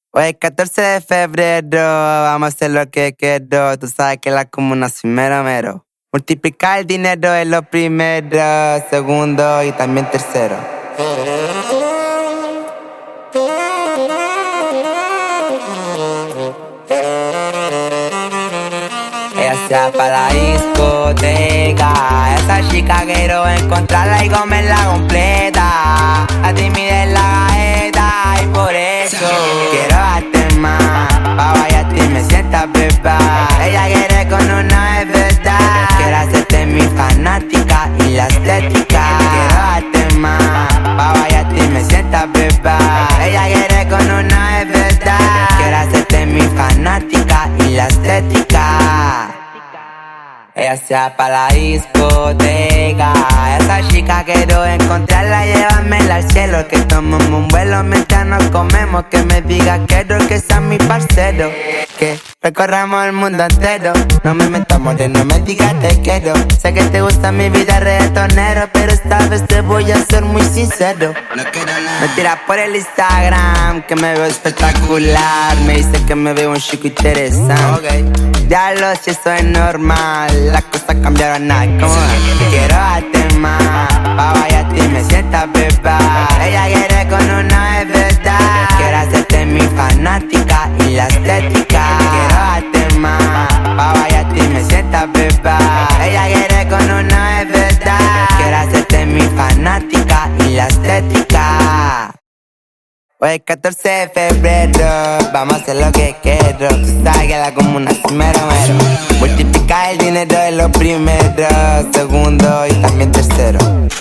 Hoy es 14 de febrero, vamos a hacer lo que quiero. Tú sabes que la comuna soy mero mero. Multiplicar el dinero es lo primero, segundo y también tercero. Ella se va para la discoteca. Esa chica quiero encontrarla y comerla completa. A ti mide la galleta y por eso quiero darte más. Pa' vayarte y me sientas beba. Ella quiere con una de verdad. Quiero hacerte mi fanática y la estética. Quiero darte más. Pa' vayarte y me sientas beba. Ella quiere con una de verdad. Quiero hacerte mi fanática y la estética. Ella se va para la discoteca. Esa chica quiero encontrarla, llévamela al cielo. Que tomemos un vuelo mientras nos comemos. Que me diga quiero que sea mi parcero. Que recorramos el mundo entero. No me metas moreno, me digas te quiero. Sé que te gusta mi vida reggaetonero, pero esta vez te voy a ser muy sincero. Me tiras por el Instagram, que me veo espectacular. Me dice que me veo un chico interesante. Diablo, si eso es normal, las cosas cambiaron nada. Como quiero darte más, pa' vayarte y me sientas beba. Ella quiere con una de verdad. Quiero hacerte mi fanática y la estética. Quiero darte más, pa' vayarte y me sientas beba. Ella quiere con una de verdad. Quiero hacerte mi fanática y la estética. Hoy es 14 de febrero, vamos a hacer lo que quiero. Tú sabes que la comuna es mero mero. Multiplicar el dinero es lo primero, segundo y también tercero.